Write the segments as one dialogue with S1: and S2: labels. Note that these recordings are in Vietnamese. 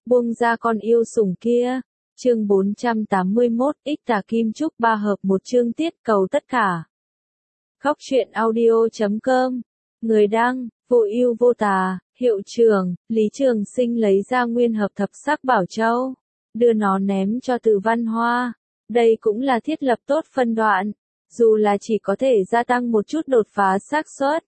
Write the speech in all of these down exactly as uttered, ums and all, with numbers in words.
S1: buông ra con yêu sủng kia. Chương bốn trăm tám mươi mốt, Ích Tà Kim Trúc ba hợp một chương tiết cầu tất cả. Khóc chuyện audio chấm com. Người đăng, vô ưu vô tà, hiệu trưởng, Lý Trường Sinh lấy ra nguyên hợp thập sắc bảo châu, đưa nó ném cho Từ Văn Hoa. Đây cũng là thiết lập tốt phân đoạn, dù là chỉ có thể gia tăng một chút đột phá xác suất.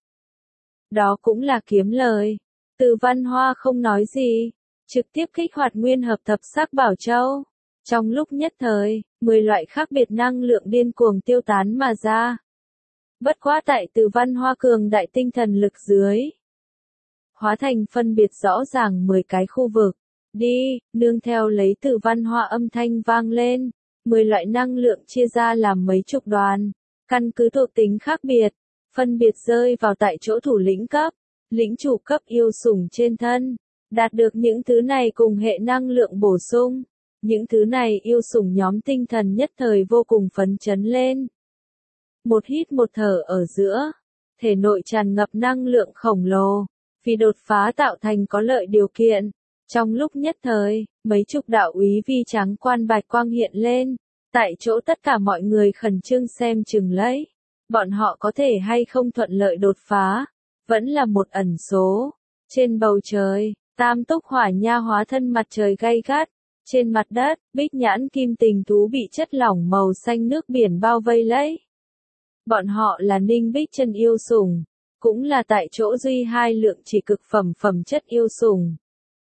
S1: Đó cũng là kiếm lời. Từ Văn Hoa không nói gì, trực tiếp kích hoạt nguyên hợp thập sắc bảo châu. Trong lúc nhất thời, mười loại khác biệt năng lượng điên cuồng tiêu tán mà ra. Bất quá tại Từ Văn Hoa cường đại tinh thần lực dưới, hóa thành phân biệt rõ ràng mười cái khu vực. Đi, nương theo lấy Từ Văn Hoa âm thanh vang lên, mười loại năng lượng chia ra làm mấy chục đoàn, căn cứ thuộc tính khác biệt, phân biệt rơi vào tại chỗ thủ lĩnh cấp, lĩnh chủ cấp yêu sủng trên thân. Đạt được những thứ này cùng hệ năng lượng bổ sung, những thứ này yêu sủng nhóm tinh thần nhất thời vô cùng phấn chấn lên. Một hít một thở ở giữa, thể nội tràn ngập năng lượng khổng lồ, vì đột phá tạo thành có lợi điều kiện. Trong lúc nhất thời, mấy chục đạo úy vi trắng quan bạch quang hiện lên, tại chỗ tất cả mọi người khẩn trương xem chừng lấy. Bọn họ có thể hay không thuận lợi đột phá, vẫn là một ẩn số. Trên bầu trời, tam túc hỏa nha hóa thân mặt trời gay gắt. Trên mặt đất, bích nhãn kim tình thú bị chất lỏng màu xanh nước biển bao vây lấy. Bọn họ là ninh bích chân yêu sủng, cũng là tại chỗ duy hai lượng chỉ cực phẩm phẩm chất yêu sủng.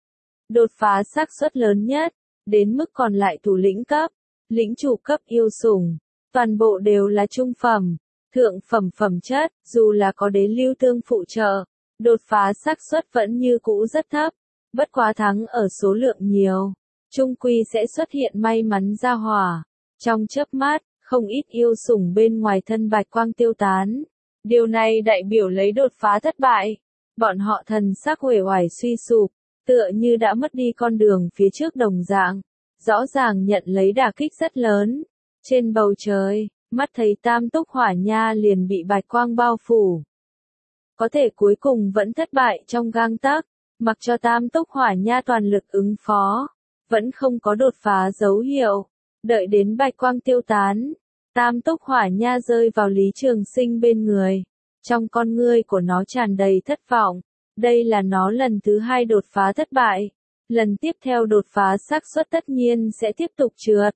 S1: Đột phá xác suất lớn nhất, đến mức còn lại thủ lĩnh cấp, lĩnh chủ cấp yêu sủng, toàn bộ đều là trung phẩm, thượng phẩm phẩm chất, dù là có đế lưu tương phụ trợ, đột phá xác suất vẫn như cũ rất thấp, bất quá thắng ở số lượng nhiều. Trung quy sẽ xuất hiện may mắn ra hỏa. Trong chớp mắt, không ít yêu sủng bên ngoài thân bạch quang tiêu tán. Điều này đại biểu lấy đột phá thất bại. Bọn họ thần sắc uể oải suy sụp, tựa như đã mất đi con đường phía trước đồng dạng. Rõ ràng nhận lấy đả kích rất lớn. Trên bầu trời, mắt thấy tam túc hỏa nha liền bị bạch quang bao phủ. Có thể cuối cùng vẫn thất bại trong gang tấc, mặc cho tam túc hỏa nha toàn lực ứng phó. Vẫn không có đột phá dấu hiệu. Đợi đến bạch quang tiêu tán, tam túc hỏa nha rơi vào Lý Trường Sinh bên người. Trong con ngươi của nó tràn đầy thất vọng. Đây là nó lần thứ hai đột phá thất bại. Lần tiếp theo đột phá xác suất tất nhiên sẽ tiếp tục trượt.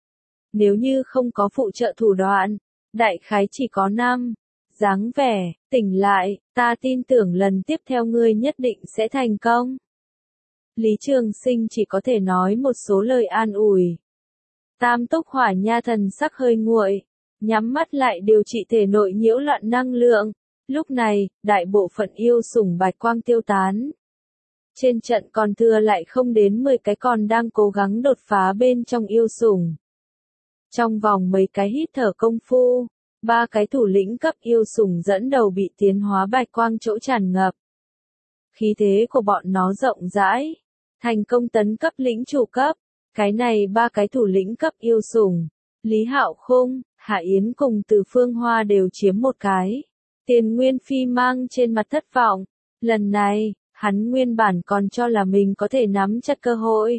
S1: Nếu như không có phụ trợ thủ đoạn, đại khái chỉ có năm. Dáng vẻ, tỉnh lại, ta tin tưởng lần tiếp theo ngươi nhất định sẽ thành công. Lý Trường Sinh chỉ có thể nói một số lời an ủi. Tam túc hỏa nha thần sắc hơi nguội, nhắm mắt lại điều trị thể nội nhiễu loạn năng lượng. Lúc này, đại bộ phận yêu sủng bạch quang tiêu tán. Trên trận còn thừa lại không đến mười cái còn đang cố gắng đột phá bên trong yêu sủng. Trong vòng mấy cái hít thở công phu, ba cái thủ lĩnh cấp yêu sủng dẫn đầu bị tiến hóa bạch quang chỗ tràn ngập. Khí thế của bọn nó rộng rãi, thành công tấn cấp lĩnh chủ cấp. Cái này ba cái thủ lĩnh cấp yêu sủng, Lý Hạo Khung, Hạ Yến cùng Từ Phương Hoa đều chiếm một cái. Tiền Nguyên Phi mang trên mặt thất vọng, lần này, hắn nguyên bản còn cho là mình có thể nắm chặt cơ hội.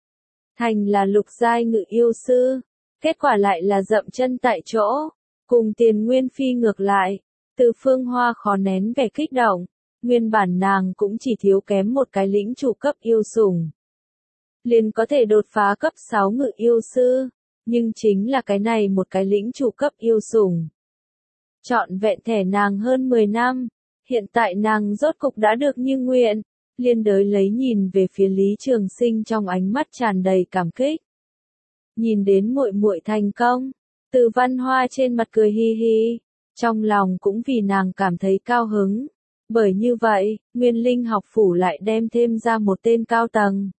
S1: Thành là lục giai ngự yêu sư, kết quả lại là dậm chân tại chỗ, cùng Tiền Nguyên Phi ngược lại. Từ Phương Hoa khó nén vẻ kích động. Nguyên bản nàng cũng chỉ thiếu kém một cái lĩnh chủ cấp yêu sủng, liền có thể đột phá cấp sáu ngự yêu sư, nhưng chính là cái này một cái lĩnh chủ cấp yêu sủng. Trọn vẹn thẻ nàng hơn mười năm, hiện tại nàng rốt cục đã được như nguyện, liên đới lấy nhìn về phía Lý Trường Sinh trong ánh mắt tràn đầy cảm kích. Nhìn đến muội muội thành công, Từ Văn Hoa trên mặt cười hi hi, trong lòng cũng vì nàng cảm thấy cao hứng. Bởi như vậy, Nguyên Linh học phủ lại đem thêm ra một tên cao tầng.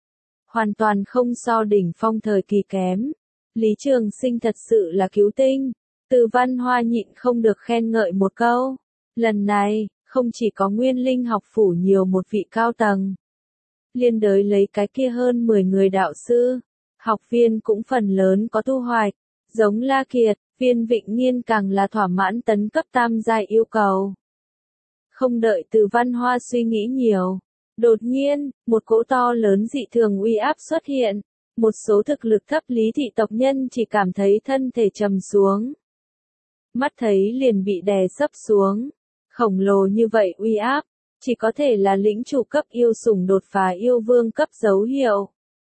S1: Hoàn toàn không so đỉnh phong thời kỳ kém. Lý Trường Sinh thật sự là cứu tinh. Từ Văn Hoa nhịn không được khen ngợi một câu. Lần này, không chỉ có Nguyên Linh học phủ nhiều một vị cao tầng. Liên đới lấy cái kia hơn mười người đạo sư. Học viên cũng phần lớn có thu hoạch. Giống La Kiệt, Viên Vịnh Nghiên càng là thỏa mãn tấn cấp tam giai yêu cầu. Không đợi Từ Văn Hoa suy nghĩ nhiều, Đột nhiên, một cỗ to lớn dị thường uy áp xuất hiện. Một số thực lực thấp Lý thị tộc nhân chỉ cảm thấy thân thể trầm xuống. Mắt thấy liền bị đè sấp xuống. Khổng lồ như vậy uy áp, chỉ có thể là lĩnh chủ cấp yêu sủng đột phá yêu vương cấp dấu hiệu.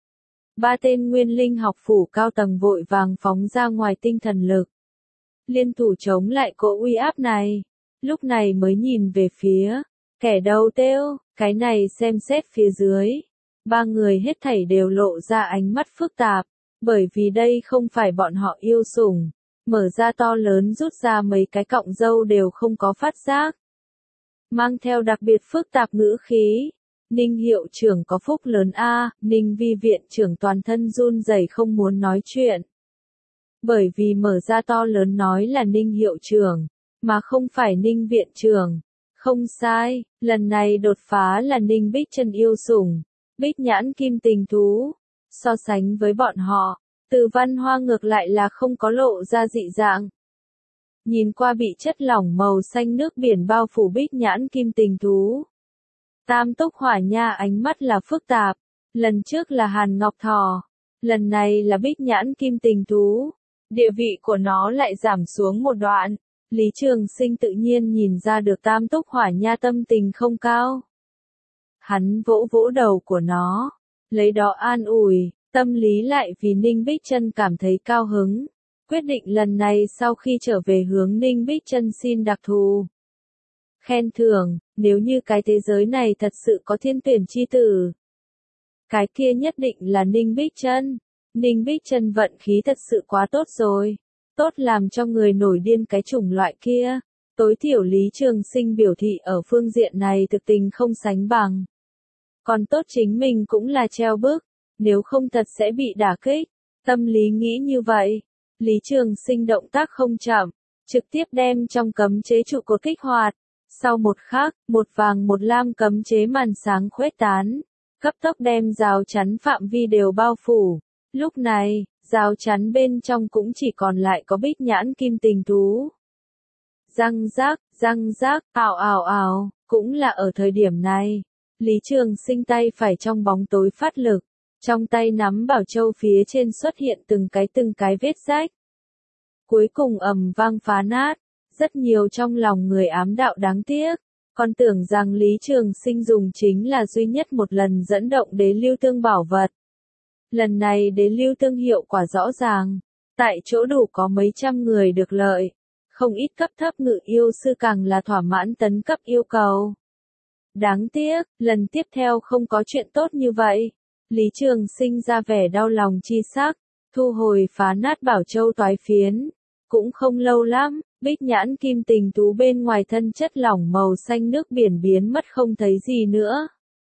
S1: Ba tên nguyên linh học phủ cao tầng vội vàng phóng ra ngoài tinh thần lực. Liên thủ chống lại cỗ uy áp này. Lúc này mới nhìn về phía kẻ đầu têu, cái này xem xét phía dưới. Ba người hết thảy đều lộ ra ánh mắt phức tạp, bởi vì đây không phải bọn họ yêu sủng. Mở ra to lớn rút ra mấy cái cọng râu đều không có phát giác. Mang theo đặc biệt phức tạp ngữ khí. Ninh hiệu trưởng có phúc lớn a, Ninh vi viện trưởng toàn thân run rẩy không muốn nói chuyện. Bởi vì mở ra to lớn nói là Ninh hiệu trưởng, mà không phải Ninh viện trưởng. Không sai, lần này đột phá là Ninh Bích Chân yêu sủng, Bích Nhãn Kim Tình Thú. So sánh với bọn họ, Từ Văn Hoa ngược lại là không có lộ ra dị dạng. Nhìn qua bị chất lỏng màu xanh nước biển bao phủ Bích Nhãn Kim Tình Thú. Tam Túc Hỏa Nha ánh mắt là phức tạp, lần trước là Hàn Ngọc Thỏ, lần này là Bích Nhãn Kim Tình Thú. Địa vị của nó lại giảm xuống một đoạn. Lý Trường Sinh tự nhiên nhìn ra được Tam Túc Hỏa Nha tâm tình không cao. Hắn vỗ vỗ đầu của nó, lấy đó an ủi, tâm lý lại vì Ninh Bích Chân cảm thấy cao hứng. Quyết định lần này sau khi trở về hướng Ninh Bích Chân xin đặc thù khen thưởng, nếu như cái thế giới này thật sự có thiên tuyển chi tử. Cái kia nhất định là Ninh Bích Chân. Ninh Bích Chân vận khí thật sự quá tốt rồi. Tốt làm cho người nổi điên cái chủng loại kia. Tối thiểu Lý Trường Sinh biểu thị ở phương diện này thực tình không sánh bằng. Còn tốt chính mình cũng là treo bước, nếu không thật sẽ bị đả kích. Tâm lý nghĩ như vậy. Lý Trường Sinh động tác không chậm, trực tiếp đem trong cấm chế trụ cột kích hoạt. Sau một khắc, một vàng một lam cấm chế màn sáng khuếch tán, cấp tốc đem rào chắn phạm vi đều bao phủ. Lúc này, rào chắn bên trong cũng chỉ còn lại có Bích Nhãn Kim Tình Thú. Răng rác, răng rác, ào ào ào, cũng là ở thời điểm này. Lý Trường Sinh tay phải trong bóng tối phát lực, trong tay nắm bảo châu phía trên xuất hiện từng cái từng cái vết rách. Cuối cùng ầm vang phá nát, rất nhiều trong lòng người ám đạo đáng tiếc. Còn tưởng rằng Lý Trường Sinh dùng chính là duy nhất một lần dẫn động đế lưu tương bảo vật. Lần này đế lưu tương hiệu quả rõ ràng, tại chỗ đủ có mấy trăm người được lợi, không ít cấp thấp ngự yêu sư càng là thỏa mãn tấn cấp yêu cầu. Đáng tiếc, lần tiếp theo không có chuyện tốt như vậy. Lý Trường Sinh ra vẻ đau lòng chi sắc, thu hồi phá nát bảo châu toái phiến. Cũng không lâu lắm, Bích Nhãn Kim Tình Thú bên ngoài thân chất lỏng màu xanh nước biển biến mất không thấy gì nữa.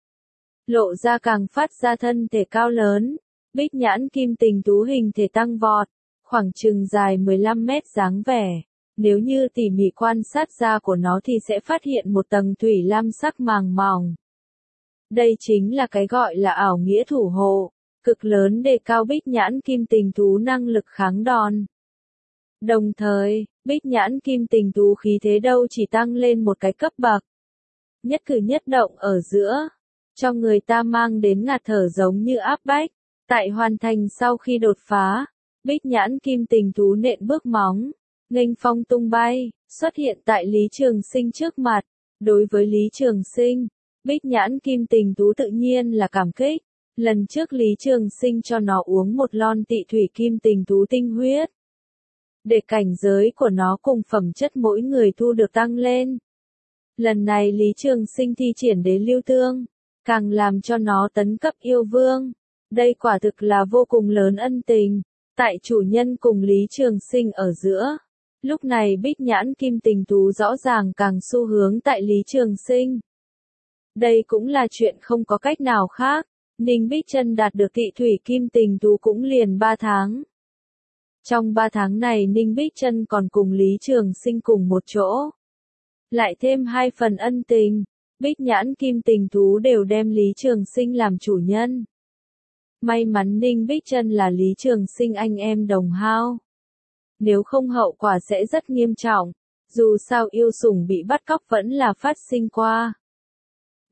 S1: Lộ ra càng phát ra thân thể cao lớn. Bích Nhãn Kim Tình Thú hình thể tăng vọt, khoảng chừng dài mười lăm mét dáng vẻ. Nếu như tỉ mỉ quan sát da của nó thì sẽ phát hiện một tầng thủy lam sắc màng mỏng. Đây chính là cái gọi là ảo nghĩa thủ hộ, cực lớn đề cao Bích Nhãn Kim Tình Thú năng lực kháng đòn. Đồng thời, Bích Nhãn Kim Tình Thú khí thế đâu chỉ tăng lên một cái cấp bậc. Nhất cử nhất động ở giữa, cho người ta mang đến ngạt thở giống như áp bách. Tại hoàn thành sau khi đột phá, Bích Nhãn Kim Tình Thú nện bước móng, nghênh phong tung bay, xuất hiện tại Lý Trường Sinh trước mặt. Đối với Lý Trường Sinh, Bích Nhãn Kim Tình Thú tự nhiên là cảm kích. Lần trước Lý Trường Sinh cho nó uống một lon tị thủy Kim Tình Thú tinh huyết, để cảnh giới của nó cùng phẩm chất mỗi người thu được tăng lên. Lần này Lý Trường Sinh thi triển đế lưu tương, càng làm cho nó tấn cấp yêu vương. Đây quả thực là vô cùng lớn ân tình, tại chủ nhân cùng Lý Trường Sinh ở giữa. Lúc này Bích Nhãn Kim Tình Thú rõ ràng càng xu hướng tại Lý Trường Sinh. Đây cũng là chuyện không có cách nào khác. Ninh Bích Chân đạt được tị thủy Kim Tình Thú cũng liền ba tháng. Trong ba tháng này Ninh Bích Chân còn cùng Lý Trường Sinh cùng một chỗ. Lại thêm hai phần ân tình, Bích Nhãn Kim Tình Thú đều đem Lý Trường Sinh làm chủ nhân. May mắn Ninh Bích Chân là Lý Trường Sinh anh em đồng hao. Nếu không hậu quả sẽ rất nghiêm trọng, dù sao yêu sủng bị bắt cóc vẫn là phát sinh qua.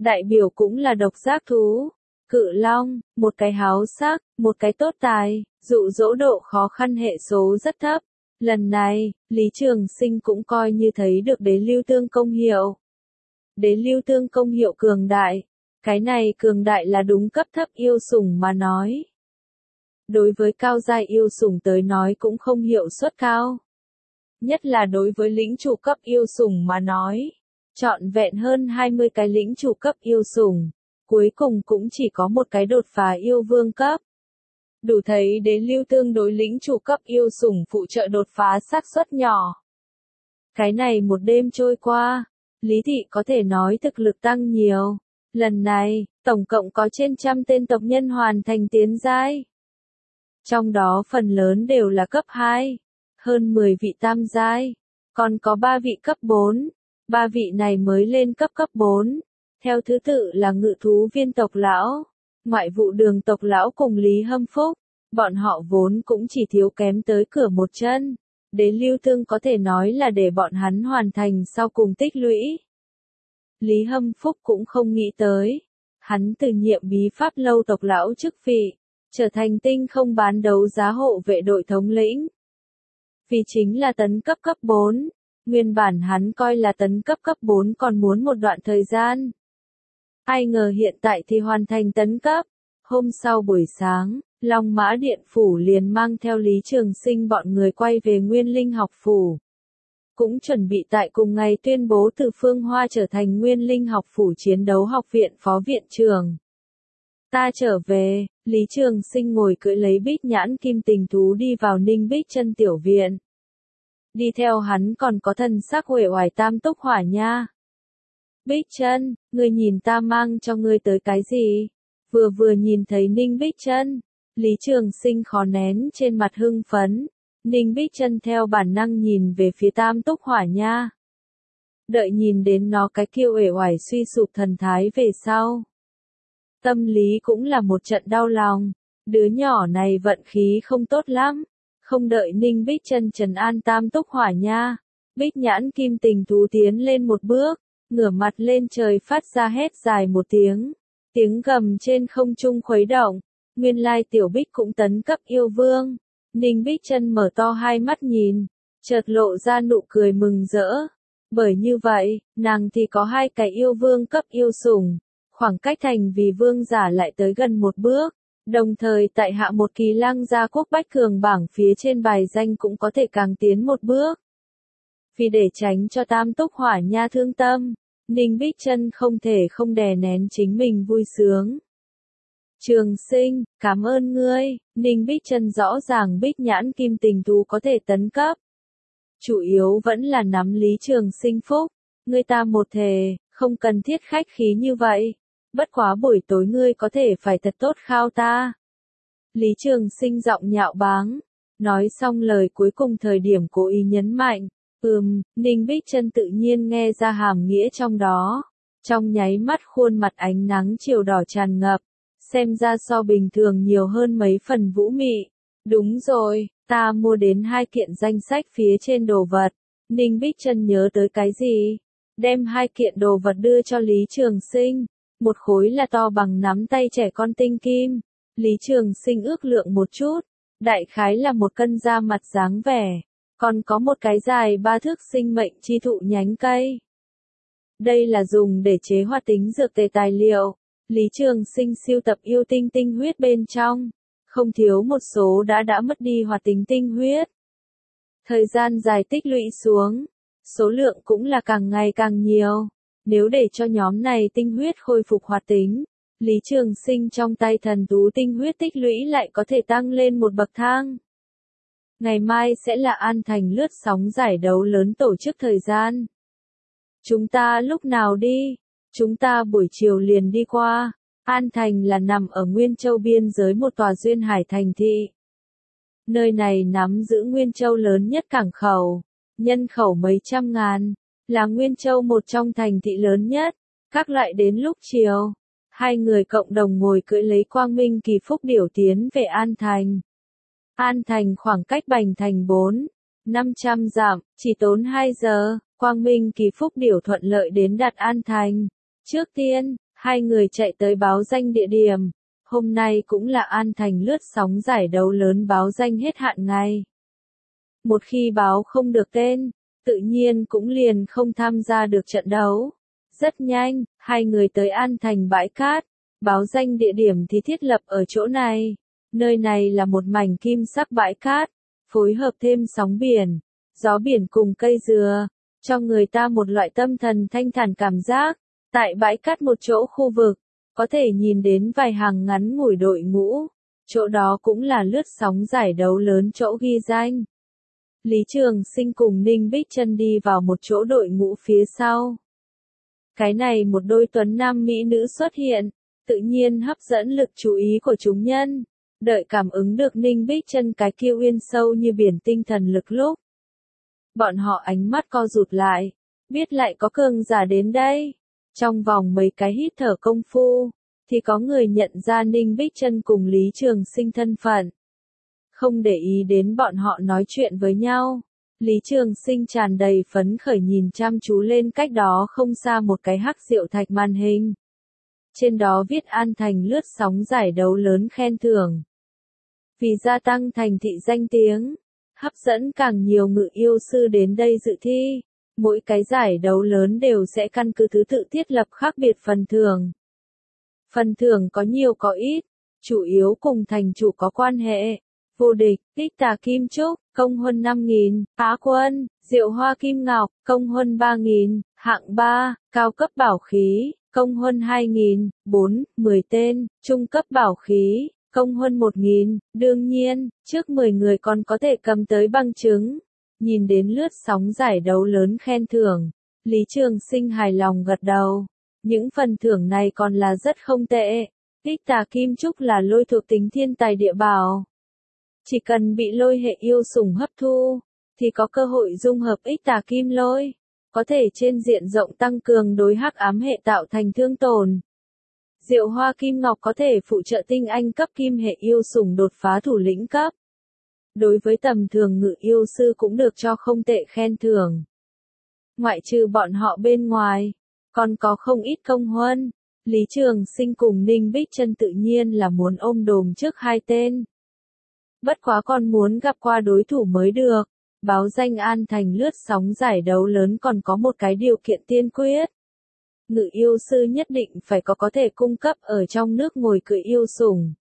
S1: đại biểu cũng là độc giác thú. Cự long, một cái háo sắc, một cái tốt tài, dụ dỗ độ khó khăn hệ số rất thấp. Lần này, Lý Trường Sinh cũng coi như thấy được đế lưu tương công hiệu. Đế lưu tương công hiệu cường đại. Cái này cường đại là đúng cấp thấp yêu sủng mà nói. Đối với cao giai yêu sủng tới nói cũng không hiệu suất cao. Nhất là đối với lĩnh chủ cấp yêu sủng mà nói. Trọn vẹn hơn hai mươi cái lĩnh chủ cấp yêu sủng. Cuối cùng cũng chỉ có một cái đột phá yêu vương cấp. Đủ thấy đế lưu tương đối lĩnh chủ cấp yêu sủng phụ trợ đột phá xác suất nhỏ. Cái này một đêm trôi qua, Lý Thị có thể nói thực lực tăng nhiều. Lần này, tổng cộng có trên trăm tên tộc nhân hoàn thành tiến giai. Trong đó phần lớn đều là cấp hai, hơn mười vị tam giai, còn có ba vị cấp bốn, ba vị này mới lên cấp cấp bốn. Theo thứ tự là ngự thú viên tộc lão, ngoại vụ đường tộc lão cùng Lý Hâm Phúc, bọn họ vốn cũng chỉ thiếu kém tới cửa một chân. Đế lưu tương có thể nói là để bọn hắn hoàn thành sau cùng tích lũy. Lý Hâm Phúc cũng không nghĩ tới. Hắn từ nhiệm bí pháp lâu tộc lão chức vị, trở thành tinh không bán đấu giá hộ vệ đội thống lĩnh. Vì chính là tấn cấp cấp bốn. Nguyên bản hắn coi là tấn cấp cấp bốn còn muốn một đoạn thời gian. Ai ngờ hiện tại thì hoàn thành tấn cấp. Hôm sau buổi sáng, Long Mã Điện Phủ liền mang theo Lý Trường Sinh bọn người quay về Nguyên Linh học phủ. Cũng chuẩn bị tại cùng ngày tuyên bố từ Phương Hoa trở thành Nguyên Linh học phủ chiến đấu học viện phó viện trưởng. Ta trở về, Lý Trường Sinh ngồi cưỡi lấy Bích Nhãn Kim Tình thú đi vào Ninh Bích Chân tiểu viện. Đi theo hắn còn có thần sắc uể oải Tam Túc Hỏa Nha. Bích Chân, ngươi nhìn ta mang cho ngươi tới cái gì? Vừa vừa nhìn thấy Ninh Bích Chân, Lý Trường Sinh khó nén trên mặt hưng phấn. Ninh Bích Chân theo bản năng nhìn về phía Tam Túc Hỏa Nha. Đợi nhìn đến nó cái kia uể oải suy sụp thần thái về sau. Tâm lý cũng là một trận đau lòng. Đứa nhỏ này vận khí không tốt lắm. Không đợi Ninh Bích Chân trấn an Tam Túc Hỏa Nha. Bích Nhãn Kim Tình thú tiến lên một bước, ngửa mặt lên trời phát ra hét dài một tiếng. Tiếng gầm trên không trung khuấy động. Nguyên lai tiểu Bích cũng tấn cấp yêu vương. Ninh Bích Chân mở to hai mắt nhìn, chợt lộ ra nụ cười mừng rỡ. Bởi như vậy, nàng thì có hai cái yêu vương cấp yêu sủng, khoảng cách thành vì vương giả lại tới gần một bước, đồng thời tại hạ một kỳ lang gia quốc bách cường bảng phía trên bài danh cũng có thể càng tiến một bước. Vì để tránh cho Tam Túc Hỏa Nha thương tâm, Ninh Bích Chân không thể không đè nén chính mình vui sướng. Trường Sinh, cảm ơn ngươi. Ninh Bích Chân rõ ràng Bích Nhãn Kim Tình thú có thể tấn cấp. Chủ yếu vẫn là nắm Lý Trường Sinh phúc. Ngươi ta một thề, không cần thiết khách khí như vậy. Bất quá buổi tối ngươi có thể phải thật tốt khao ta. Lý Trường Sinh giọng nhạo báng. Nói xong lời cuối cùng thời điểm cố ý nhấn mạnh. Ừm, Ninh Bích Chân tự nhiên nghe ra hàm nghĩa trong đó. Trong nháy mắt khuôn mặt ánh nắng chiều đỏ tràn ngập. Xem ra so bình thường nhiều hơn mấy phần vũ mị. Đúng rồi, ta mua đến hai kiện danh sách phía trên đồ vật. Ninh Bích Chân nhớ tới cái gì? Đem hai kiện đồ vật đưa cho Lý Trường Sinh. Một khối là to bằng nắm tay trẻ con tinh kim. Lý Trường Sinh ước lượng một chút. Đại khái là một cân da mặt dáng vẻ. Còn có một cái dài ba thước sinh mệnh chi thụ nhánh cây. Đây là dùng để chế hoạt tính dược tề tài liệu. Lý Trường Sinh siêu tập yêu tinh tinh huyết bên trong, không thiếu một số đã đã mất đi hoạt tính tinh huyết. Thời gian dài tích lũy xuống, số lượng cũng là càng ngày càng nhiều. Nếu để cho nhóm này tinh huyết khôi phục hoạt tính, Lý Trường Sinh trong tay thần thú tinh huyết tích lũy lại có thể tăng lên một bậc thang. Ngày mai sẽ là An Thành lướt sóng giải đấu lớn tổ chức thời gian. Chúng ta lúc nào đi? Chúng ta buổi chiều liền đi qua. An Thành là nằm ở Nguyên Châu biên giới một tòa duyên hải thành thị. Nơi này nắm giữ Nguyên Châu lớn nhất cảng khẩu, nhân khẩu mấy trăm ngàn, là Nguyên Châu một trong thành thị lớn nhất. Các lại đến lúc chiều, hai người cộng đồng ngồi cưỡi lấy Quang Minh Kỳ Phúc điểu tiến về An Thành. An Thành khoảng cách Bành Thành bốn, năm trăm dặm, chỉ tốn hai giờ. Quang Minh Kỳ Phúc điểu thuận lợi đến đạt An Thành. Trước tiên, Hai người chạy tới báo danh địa điểm. Hôm nay cũng là An Thành lướt sóng giải đấu lớn báo danh hết hạn ngày. Một khi báo không được tên, tự nhiên cũng liền không tham gia được trận đấu. Rất nhanh, hai người tới An Thành bãi cát, báo danh địa điểm thì thiết lập ở chỗ này. Nơi này là một mảnh kim sắc bãi cát, phối hợp thêm sóng biển, gió biển cùng cây dừa, cho người ta một loại tâm thần thanh thản cảm giác. Tại bãi cát một chỗ khu vực, có thể nhìn đến vài hàng ngắn ngủi đội ngũ, chỗ đó cũng là lướt sóng giải đấu lớn chỗ ghi danh. Lý Trường Sinh cùng Ninh Bích Trân đi vào một chỗ đội ngũ phía sau. Cái này một đôi tuấn nam mỹ nữ xuất hiện, tự nhiên hấp dẫn lực chú ý của chúng nhân. Đợi cảm ứng được Ninh Bích Trân cái kia uyên sâu như biển tinh thần lực lúc, bọn họ ánh mắt co rụt lại, biết lại có cường giả đến đây. Trong vòng mấy cái hít thở công phu, thì có người nhận ra Ninh Bích Trân cùng Lý Trường Sinh thân phận. Không để ý đến bọn họ nói chuyện với nhau, Lý Trường Sinh tràn đầy phấn khởi nhìn chăm chú lên cách đó không xa một cái hắc diệu thạch màn hình. Trên đó viết An Thành lướt sóng giải đấu lớn khen thưởng. Vì gia tăng thành thị danh tiếng, hấp dẫn càng nhiều ngự yêu sư đến đây dự thi, mỗi cái giải đấu lớn đều sẽ căn cứ thứ tự thiết lập khác biệt phần thưởng. Phần thưởng có nhiều có ít, chủ yếu cùng thành chủ có quan hệ. Vô địch, Ích Tà Kim Trúc, công huân năm nghìn, Á quân, Diệu Hoa Kim Ngọc, công huân ba nghìn, hạng ba, cao cấp bảo khí, công huân hai nghìn, bốn, mười tên, trung cấp bảo khí, công huân một nghìn, đương nhiên, trước mười người còn có thể cầm tới bằng chứng. Nhìn đến lướt sóng giải đấu lớn khen thưởng, Lý Trường Sinh hài lòng gật đầu. Những phần thưởng này còn là rất không tệ. Ích Tà Kim Trúc là lôi thuộc tính thiên tài địa bảo. Chỉ cần bị lôi hệ yêu sủng hấp thu, thì có cơ hội dung hợp Ích Tà Kim Lôi, có thể trên diện rộng tăng cường đối hắc ám hệ tạo thành thương tổn. Diệu Hoa Kim Ngọc có thể phụ trợ tinh anh cấp kim hệ yêu sủng đột phá thủ lĩnh cấp. Đối với tầm thường ngự yêu sư cũng được cho không tệ khen thưởng. Ngoại trừ bọn họ bên ngoài, còn có không ít công huân. Lý Trường Sinh cùng Ninh Bích Trân tự nhiên là muốn ôm đồm trước hai tên. Bất quá còn muốn gặp qua đối thủ mới được. Báo danh An Thành lướt sóng giải đấu lớn còn có một cái điều kiện tiên quyết. Ngự yêu sư nhất định phải có có thể cung cấp ở trong nước ngồi cưỡi yêu sủng.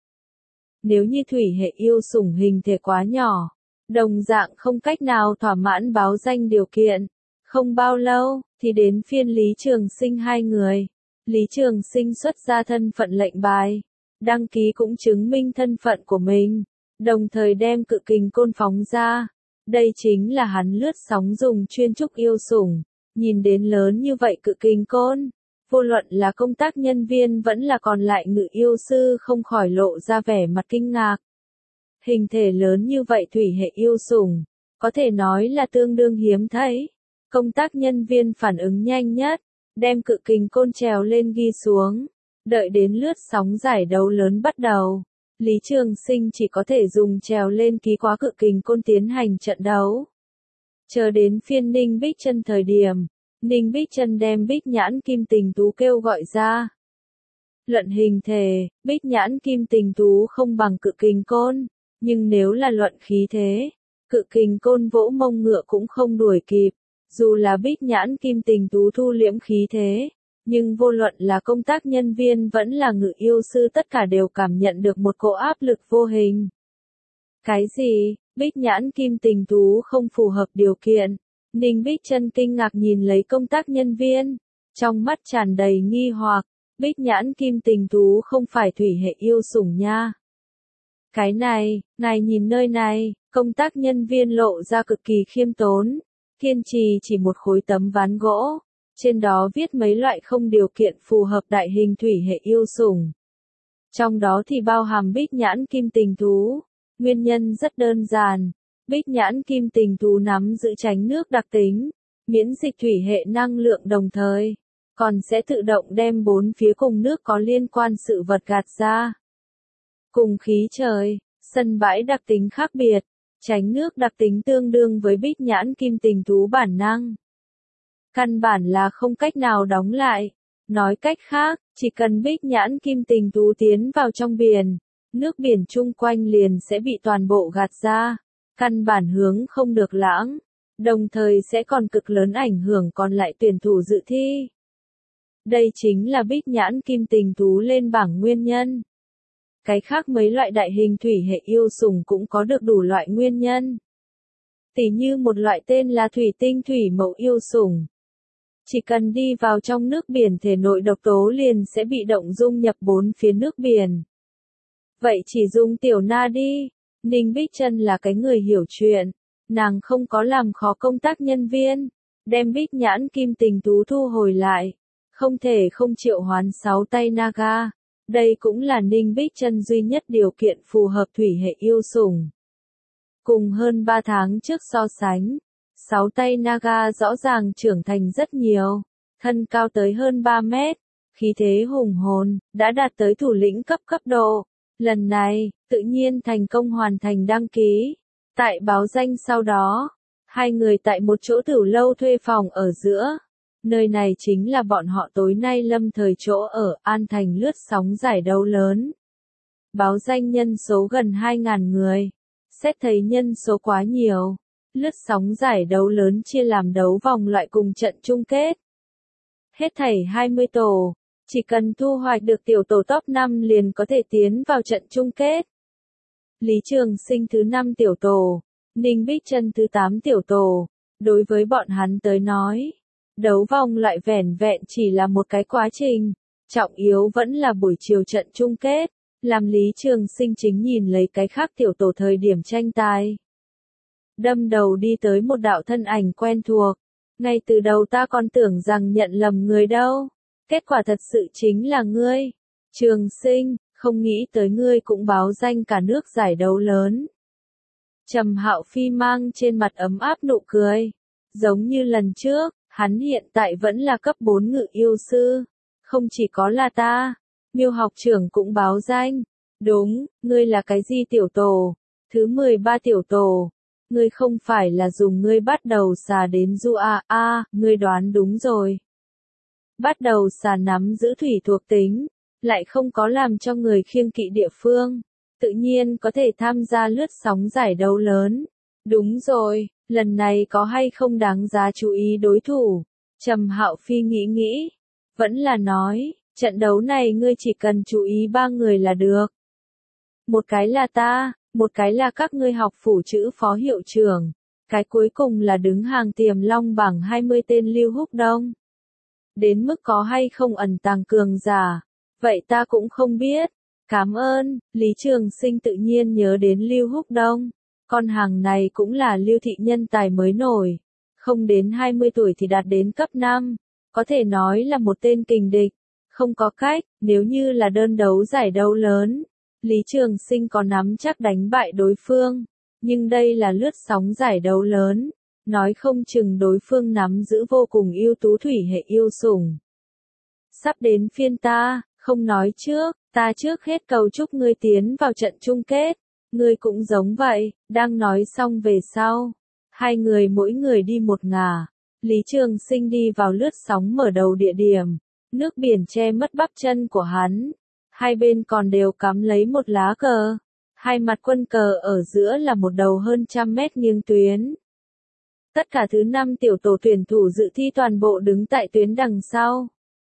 S1: Nếu như thủy hệ yêu sủng hình thể quá nhỏ, đồng dạng không cách nào thỏa mãn báo danh điều kiện. Không bao lâu, thì đến phiên Lý Trường Sinh hai người. Lý Trường Sinh xuất ra thân phận lệnh bài, đăng ký cũng chứng minh thân phận của mình, đồng thời đem cự kình côn phóng ra. Đây chính là hắn lướt sóng dùng chuyên trúc yêu sủng. Nhìn đến lớn như vậy cự kình côn, vô luận là công tác nhân viên vẫn là còn lại ngự yêu sư không khỏi lộ ra vẻ mặt kinh ngạc. Hình thể lớn như vậy thủy hệ yêu sủng, có thể nói là tương đương hiếm thấy. Công tác nhân viên phản ứng nhanh nhất, đem cự kình côn trèo lên ghi xuống. Đợi đến lướt sóng giải đấu lớn bắt đầu, Lý Trường Sinh chỉ có thể dùng trèo lên ký quá cự kình côn tiến hành trận đấu. Chờ đến phiên Ninh Bích Trân thời điểm, Ninh Bích Trân đem Bích Nhãn Kim Tình Tú kêu gọi ra. Luận hình thể, Bích Nhãn Kim Tình Tú không bằng cự kình côn, nhưng nếu là luận khí thế, cự kình côn vỗ mông ngựa cũng không đuổi kịp. Dù là Bích Nhãn Kim Tình Tú thu liễm khí thế, nhưng vô luận là công tác nhân viên vẫn là ngự yêu sư tất cả đều cảm nhận được một cỗ áp lực vô hình. Cái gì? Bích Nhãn Kim Tình Tú không phù hợp điều kiện. Ninh Bích Trân kinh ngạc nhìn lấy công tác nhân viên, trong mắt tràn đầy nghi hoặc. Bích Nhãn Kim Tình Tú không phải thủy hệ yêu sủng nha. Cái này, ngài nhìn nơi này, công tác nhân viên lộ ra cực kỳ khiêm tốn. Kiên trì chỉ một khối tấm ván gỗ, trên đó viết mấy loại không điều kiện phù hợp đại hình thủy hệ yêu sủng. Trong đó thì bao hàm Bích Nhãn Kim Tình Tú. Nguyên nhân rất đơn giản, Bích Nhãn Kim Tình Tú nắm giữ tránh nước đặc tính, miễn dịch thủy hệ năng lượng đồng thời, còn sẽ tự động đem bốn phía cùng nước có liên quan sự vật gạt ra. Cùng khí trời, sân bãi đặc tính khác biệt. Tránh nước đặc tính tương đương với Bích Nhãn Kim Tình Tú bản năng. Căn bản là không cách nào đóng lại. Nói cách khác, chỉ cần Bích Nhãn Kim Tình Tú tiến vào trong biển, nước biển chung quanh liền sẽ bị toàn bộ gạt ra, căn bản hướng không được lãng, đồng thời sẽ còn cực lớn ảnh hưởng còn lại tuyển thủ dự thi. Đây chính là Bích Nhãn Kim Tình Tú lên bảng nguyên nhân. Cái khác mấy loại đại hình thủy hệ yêu sủng cũng có được đủ loại nguyên nhân. Tỉ như một loại tên là thủy tinh thủy mậu yêu sủng. Chỉ cần đi vào trong nước biển thể nội độc tố liền sẽ bị động dung nhập bốn phía nước biển. Vậy chỉ dùng Tiểu Na đi. Ninh Bích Trân là cái người hiểu chuyện. Nàng không có làm khó công tác nhân viên. Đem Bích Nhãn Kim Tình Tú thu hồi lại. Không thể không triệu hoán sáu tay Naga. Đây cũng là Ninh Bích Trân duy nhất điều kiện phù hợp thủy hệ yêu sủng. Cùng hơn ba tháng trước so sánh, sáu tay Naga rõ ràng trưởng thành rất nhiều, thân cao tới hơn ba mét, khí thế hùng hồn, đã đạt tới thủ lĩnh cấp cấp độ. Lần này, tự nhiên thành công hoàn thành đăng ký. Tại báo danh sau đó, hai người tại một chỗ tửu lâu thuê phòng ở giữa. Nơi này chính là bọn họ tối nay lâm thời chỗ ở An Thành lướt sóng giải đấu lớn. Báo danh nhân số gần hai nghìn người. Xét thấy nhân số quá nhiều, lướt sóng giải đấu lớn chia làm đấu vòng loại cùng trận chung kết. Hết thảy hai mươi tổ, chỉ cần thu hoạch được tiểu tổ top năm liền có thể tiến vào trận chung kết. Lý Trường Sinh thứ năm tiểu tổ, Ninh Bích Trân thứ tám tiểu tổ, đối với bọn hắn tới nói, đấu vòng loại vẻn vẹn chỉ là một cái quá trình, trọng yếu vẫn là buổi chiều trận chung kết. Làm Lý Trường Sinh chính nhìn lấy cái khác tiểu tổ thời điểm tranh tài. Đâm đầu đi tới một đạo thân ảnh quen thuộc. Ngay từ đầu ta còn tưởng rằng nhận lầm người đâu. Kết quả thật sự chính là ngươi. Trường Sinh, không nghĩ tới ngươi cũng báo danh cả nước giải đấu lớn. Trầm Hạo Phi mang trên mặt ấm áp nụ cười. Giống như lần trước, hắn hiện tại vẫn là cấp bốn ngự yêu sư. Không chỉ có là ta. Miêu học trưởng cũng báo danh. Đúng, ngươi là cái gì tiểu tổ? Thứ mười ba tiểu tổ. Ngươi không phải là dùng ngươi bắt đầu xà đến du a a, à, ngươi đoán đúng rồi. Bắt đầu xà nắm giữ thủy thuộc tính, lại không có làm cho người khiêng kỵ địa phương. Tự nhiên có thể tham gia lướt sóng giải đấu lớn. Đúng rồi, lần này có hay không đáng giá chú ý đối thủ? Trầm Hạo Phi nghĩ nghĩ. Vẫn là nói. Trận đấu này ngươi chỉ cần chú ý ba người là được. Một cái là ta, một cái là các ngươi học phủ chữ phó hiệu trưởng, cái cuối cùng là đứng hàng tiềm long bảng hai mươi tên Lưu Húc Đông. Đến mức có hay không ẩn tàng cường giả, vậy ta cũng không biết. Cảm ơn, Lý Trường Sinh tự nhiên nhớ đến Lưu Húc Đông. Con hàng này cũng là Lưu thị nhân tài mới nổi, không đến hai mươi tuổi thì đạt đến cấp năm, có thể nói là một tên kình địch. Không có cách, nếu như là đơn đấu giải đấu lớn, Lý Trường Sinh có nắm chắc đánh bại đối phương, nhưng đây là lướt sóng giải đấu lớn, nói không chừng đối phương nắm giữ vô cùng ưu tú thủy hệ yêu sủng. Sắp đến phiên ta, không nói trước, ta trước hết cầu chúc ngươi tiến vào trận chung kết, ngươi cũng giống vậy, đang nói xong về sau. Hai người mỗi người đi một ngả, Lý Trường Sinh đi vào lướt sóng mở đầu địa điểm. Nước biển che mất bắp chân của hắn. Hai bên còn đều cắm lấy một lá cờ. Hai mặt quân cờ ở giữa là một đầu hơn trăm mét nghiêng tuyến. Tất cả thứ năm tiểu tổ tuyển thủ dự thi toàn bộ đứng tại tuyến đằng sau.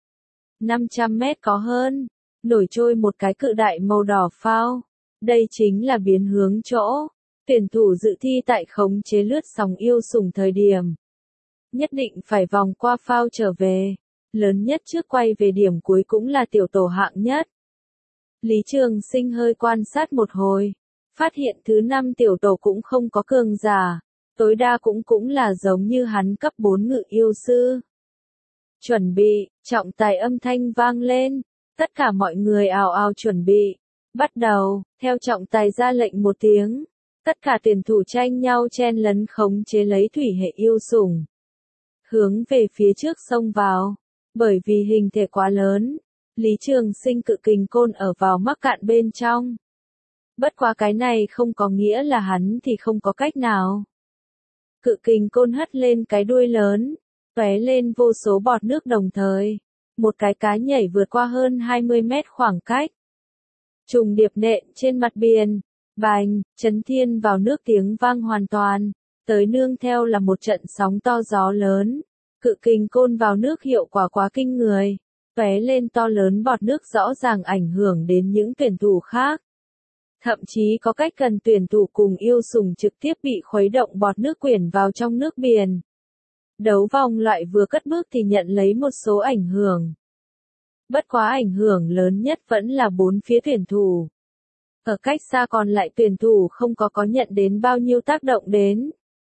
S1: năm trăm mét có hơn. Nổi trôi một cái cự đại màu đỏ phao. Đây chính là biến hướng chỗ. Tuyển thủ dự thi tại khống chế lướt sóng yêu sủng thời điểm. Nhất định phải vòng qua phao trở về. Lớn nhất trước quay về điểm cuối cũng là tiểu tổ hạng nhất. Lý Trường Sinh hơi quan sát một hồi, phát hiện thứ năm tiểu tổ cũng không có cường giả, tối đa cũng cũng là giống như hắn cấp bốn ngự yêu sư. Chuẩn bị, trọng tài âm thanh vang lên, tất cả mọi người ào ào chuẩn bị, bắt đầu, theo trọng tài ra lệnh một tiếng, tất cả tuyển thủ tranh nhau chen lấn khống chế lấy thủy hệ yêu sủng. Hướng về phía trước xông vào. Bởi vì hình thể quá lớn, Lý Trường Sinh cự kình côn ở vào mắc cạn bên trong. Bất quá cái này không có nghĩa là hắn thì không có cách nào. Cự kình côn hất lên cái đuôi lớn, tóe lên vô số bọt nước đồng thời. một cái cá nhảy vượt qua hơn hai mươi mét khoảng cách. Trùng điệp nện trên mặt biển, bành, chấn thiên vào nước tiếng vang hoàn toàn, tới nương theo là một trận sóng to gió lớn. Cự kình côn vào nước hiệu quả quá kinh người, tóe lên to lớn bọt nước rõ ràng ảnh hưởng đến những tuyển thủ khác. Thậm chí có cách gần tuyển thủ cùng yêu sủng trực tiếp bị khuấy động bọt nước quyển vào trong nước biển. Đấu vòng loại vừa cất bước thì nhận lấy một số ảnh hưởng. Bất quá ảnh hưởng lớn nhất vẫn là bốn phía tuyển thủ. Ở cách xa còn lại tuyển thủ không có có nhận đến bao nhiêu tác động đến.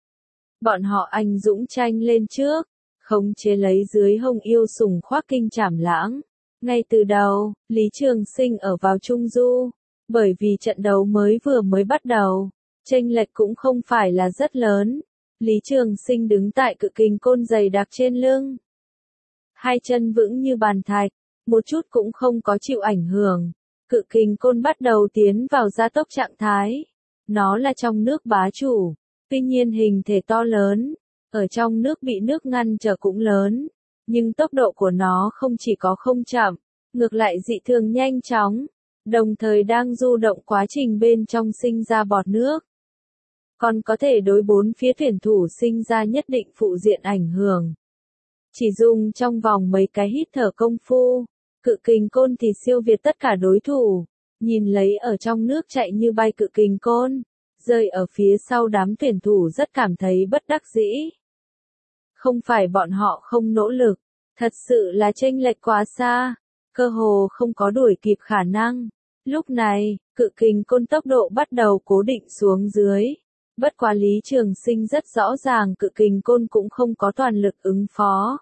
S1: Bọn họ anh dũng tranh lên trước, khống chế lấy dưới hông yêu sủng khoác kinh trảm lãng. Ngay từ đầu, Lý Trường Sinh ở vào trung du, bởi vì trận đấu mới vừa mới bắt đầu, chênh lệch cũng không phải là rất lớn. Lý Trường Sinh đứng tại cự kình côn dày đặc trên lưng. Hai chân vững như bàn thạch, một chút cũng không có chịu ảnh hưởng. Cự kình côn bắt đầu tiến vào gia tốc trạng thái. Nó là trong nước bá chủ, tuy nhiên hình thể to lớn, ở trong nước bị nước ngăn trở cũng lớn, nhưng tốc độ của nó không chỉ có không chậm, ngược lại dị thường nhanh chóng, đồng thời đang du động quá trình bên trong sinh ra bọt nước. Còn có thể đối bốn phía tuyển thủ sinh ra nhất định phụ diện ảnh hưởng. Chỉ dùng trong vòng mấy cái hít thở công phu, cự kình côn thì siêu việt tất cả đối thủ. Nhìn lấy ở trong nước chạy như bay cự kình côn, rơi ở phía sau đám tuyển thủ rất cảm thấy bất đắc dĩ. Không phải bọn họ không nỗ lực, thật sự là chênh lệch quá xa, cơ hồ không có đuổi kịp khả năng. Lúc này, cự kình côn tốc độ bắt đầu cố định xuống dưới. Bất quá Lý Trường Sinh rất rõ ràng cự kình côn cũng không có toàn lực ứng phó.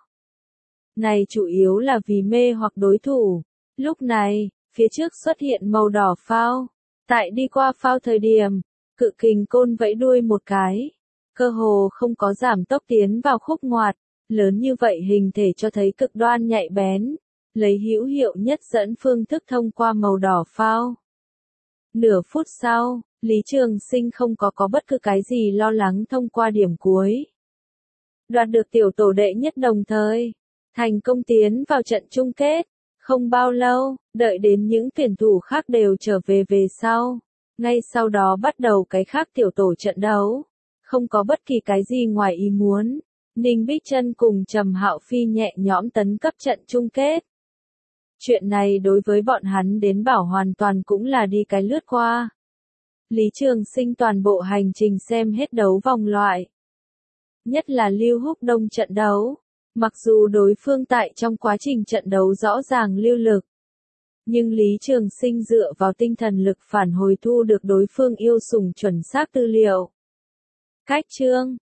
S1: Này chủ yếu là vì mê hoặc đối thủ. Lúc này, phía trước xuất hiện màu đỏ phao. Tại đi qua phao thời điểm, cự kình côn vẫy đuôi một cái. Cơ hồ không có giảm tốc tiến vào khúc ngoặt. Lớn như vậy hình thể cho thấy cực đoan nhạy bén. Lấy hữu hiệu nhất dẫn phương thức thông qua màu đỏ phao. Nửa phút sau, Lý Trường Sinh không có có bất cứ cái gì lo lắng thông qua điểm cuối. Đoạt được tiểu tổ đệ nhất đồng thời, thành công tiến vào trận chung kết. Không bao lâu, đợi đến những tuyển thủ khác đều trở về về sau. Ngay sau đó bắt đầu cái khác tiểu tổ trận đấu. Không có bất kỳ cái gì ngoài ý muốn. Ninh Bích Trân cùng Trầm Hạo Phi nhẹ nhõm tấn cấp trận chung kết. Chuyện này đối với bọn hắn đến bảo hoàn toàn cũng là đi cái lướt qua. Lý Trường Sinh toàn bộ hành trình xem hết đấu vòng loại. Nhất là Lưu Húc Đông trận đấu. Mặc dù đối phương tại trong quá trình trận đấu rõ ràng lưu lực. Nhưng Lý Trường Sinh dựa vào tinh thần lực phản hồi thu được đối phương yêu sủng chuẩn xác tư liệu. Cách chương